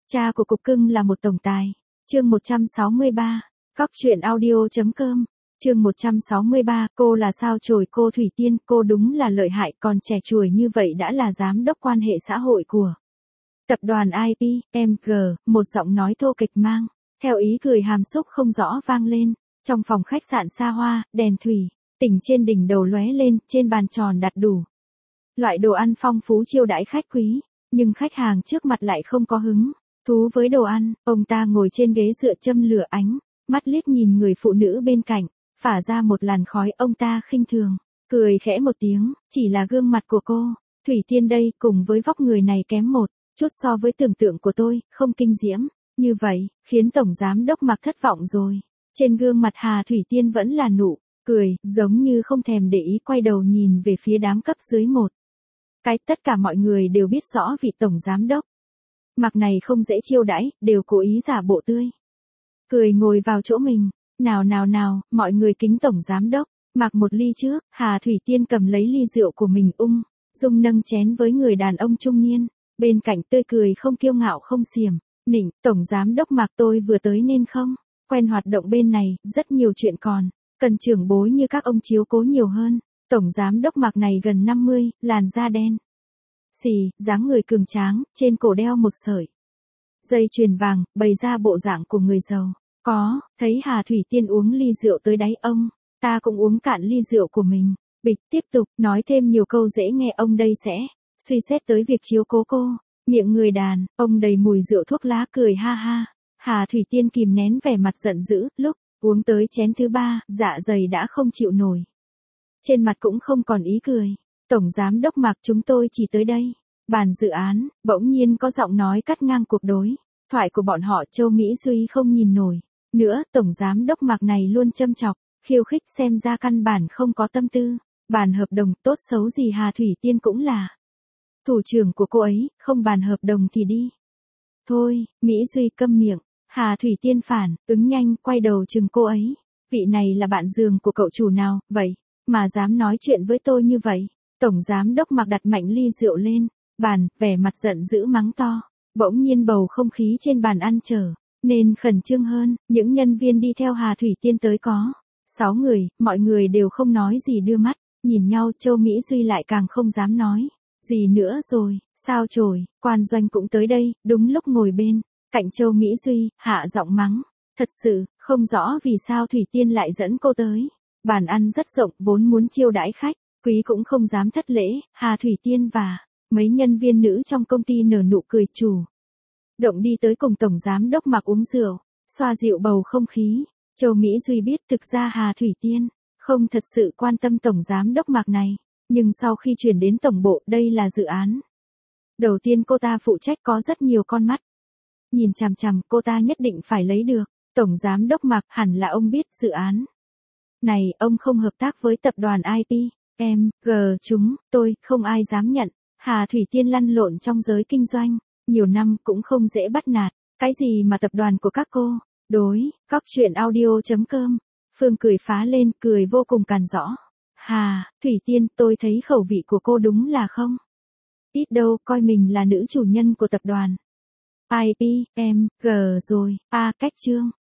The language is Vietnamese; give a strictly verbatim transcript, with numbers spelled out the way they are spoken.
Cha của cục cưng là một tổng tài. Chương một trăm sáu mươi ba. Cóc truyện audio chấm com. Chương một trăm sáu mươi ba, cô là sao chổi cô Thủy Tiên, cô đúng là lợi hại, còn trẻ chuổi như vậy đã là giám đốc quan hệ xã hội của tập đoàn i pê, em giê, một giọng nói thô kịch mang theo ý cười hàm xúc không rõ vang lên. Trong phòng khách sạn xa hoa, đèn thủy tỉnh trên đỉnh đầu lóe lên, trên bàn tròn đặt đủ loại đồ ăn phong phú chiêu đãi khách quý, nhưng khách hàng trước mặt lại không có hứng thú với đồ ăn. Ông ta ngồi trên ghế dựa châm lửa ánh mắt liếc nhìn người phụ nữ bên cạnh, phả ra một làn khói. Ông ta khinh thường cười khẽ một tiếng, chỉ là gương mặt của cô Thủy Tiên đây, cùng với vóc người này kém một chút so với tưởng tượng của tôi, không kinh diễm như vậy, khiến tổng giám đốc Mạc thất vọng rồi. Trên gương mặt Hà Thủy Tiên vẫn là nụ cười, giống như không thèm để ý, quay đầu nhìn về phía đám cấp dưới một cái. Tất cả mọi người đều biết rõ vị tổng giám đốc Mạc này không dễ chiêu đãi, đều cố ý giả bộ tươi cười ngồi vào chỗ mình. Nào nào nào, mọi người kính tổng giám đốc Mạc một ly trước. Hà Thủy Tiên cầm lấy ly rượu của mình, ung dung nâng chén với người đàn ông trung niên bên cạnh, tươi cười không kiêu ngạo không xiểm nịnh. Tổng giám đốc Mạc, tôi vừa tới nên không quen hoạt động bên này, rất nhiều chuyện còn cần trưởng bối như các ông chiếu cố nhiều hơn. Tổng giám đốc Mạc này gần năm mươi, làn da đen xì, dáng người cường tráng, trên cổ đeo một sợi dây chuyền vàng, bày ra bộ dạng của người giàu có. Thấy Hà Thủy Tiên uống ly rượu tới đáy, ông ta cũng uống cạn ly rượu của mình. Bịch tiếp tục nói thêm nhiều câu dễ nghe, ông đây sẽ suy xét tới việc chiếu cố cô. Miệng người đàn ông đầy mùi rượu thuốc lá, cười ha ha. Hà Thủy Tiên kìm nén vẻ mặt giận dữ, lúc uống tới chén thứ ba, dạ dày đã không chịu nổi, trên mặt cũng không còn ý cười. Tổng giám đốc Mạc, chúng tôi chỉ tới đây bàn dự án. Bỗng nhiên có giọng nói cắt ngang cuộc đối thoại của bọn họ. Châu Mỹ Duy không nhìn nổi nữa, tổng giám đốc Mạc này luôn châm chọc khiêu khích, xem ra căn bản không có tâm tư bàn hợp đồng. Tốt xấu gì Hà Thủy Tiên cũng là thủ trưởng của cô ấy, không bàn hợp đồng thì đi thôi. Mỹ Duy câm miệng. Hà Thủy Tiên phản ứng nhanh, quay đầu chừng cô ấy. Vị này là bạn giường của cậu chủ nào vậy mà dám nói chuyện với tôi như vậy? Tổng giám đốc Mạc đặt mạnh ly rượu lên bàn, vẻ mặt giận dữ mắng to. Bỗng nhiên bầu không khí trên bàn ăn trở nên khẩn trương hơn. Những nhân viên đi theo Hà Thủy Tiên tới có sáu người, mọi người đều không nói gì, đưa mắt nhìn nhau. Châu Mỹ Duy lại càng không dám nói gì nữa rồi. Sao chổi quan doanh cũng tới đây. Đúng lúc ngồi bên cạnh Châu Mỹ Duy, hạ giọng mắng. Thật sự không rõ vì sao Thủy Tiên lại dẫn cô tới. Bàn ăn rất rộng, vốn muốn chiêu đãi khách quý cũng không dám thất lễ. Hà Thủy Tiên và mấy nhân viên nữ trong công ty nở nụ cười, chủ động đi tới cùng tổng giám đốc Mạc uống rượu, xoa dịu bầu không khí. Châu Mỹ Duy biết thực ra Hà Thủy Tiên không thật sự quan tâm tổng giám đốc Mạc này, nhưng sau khi chuyển đến tổng bộ, đây là dự án đầu tiên cô ta phụ trách, có rất nhiều con mắt nhìn chằm chằm, cô ta nhất định phải lấy được. Tổng giám đốc Mạc, hẳn là ông biết dự án này ông không hợp tác với tập đoàn i pê, em giê chúng tôi không ai dám nhận. Hà Thủy Tiên lăn lộn trong giới kinh doanh nhiều năm, cũng không dễ bắt nạt. Cái gì mà tập đoàn của các cô đối cóc truyện audio chấm com. Phương cười phá lên, cười vô cùng càn rõ. Hà Thủy Tiên, tôi thấy khẩu vị của cô đúng là không ít đâu, coi mình là nữ chủ nhân của tập đoàn i pê, em giê rồi. A cách chương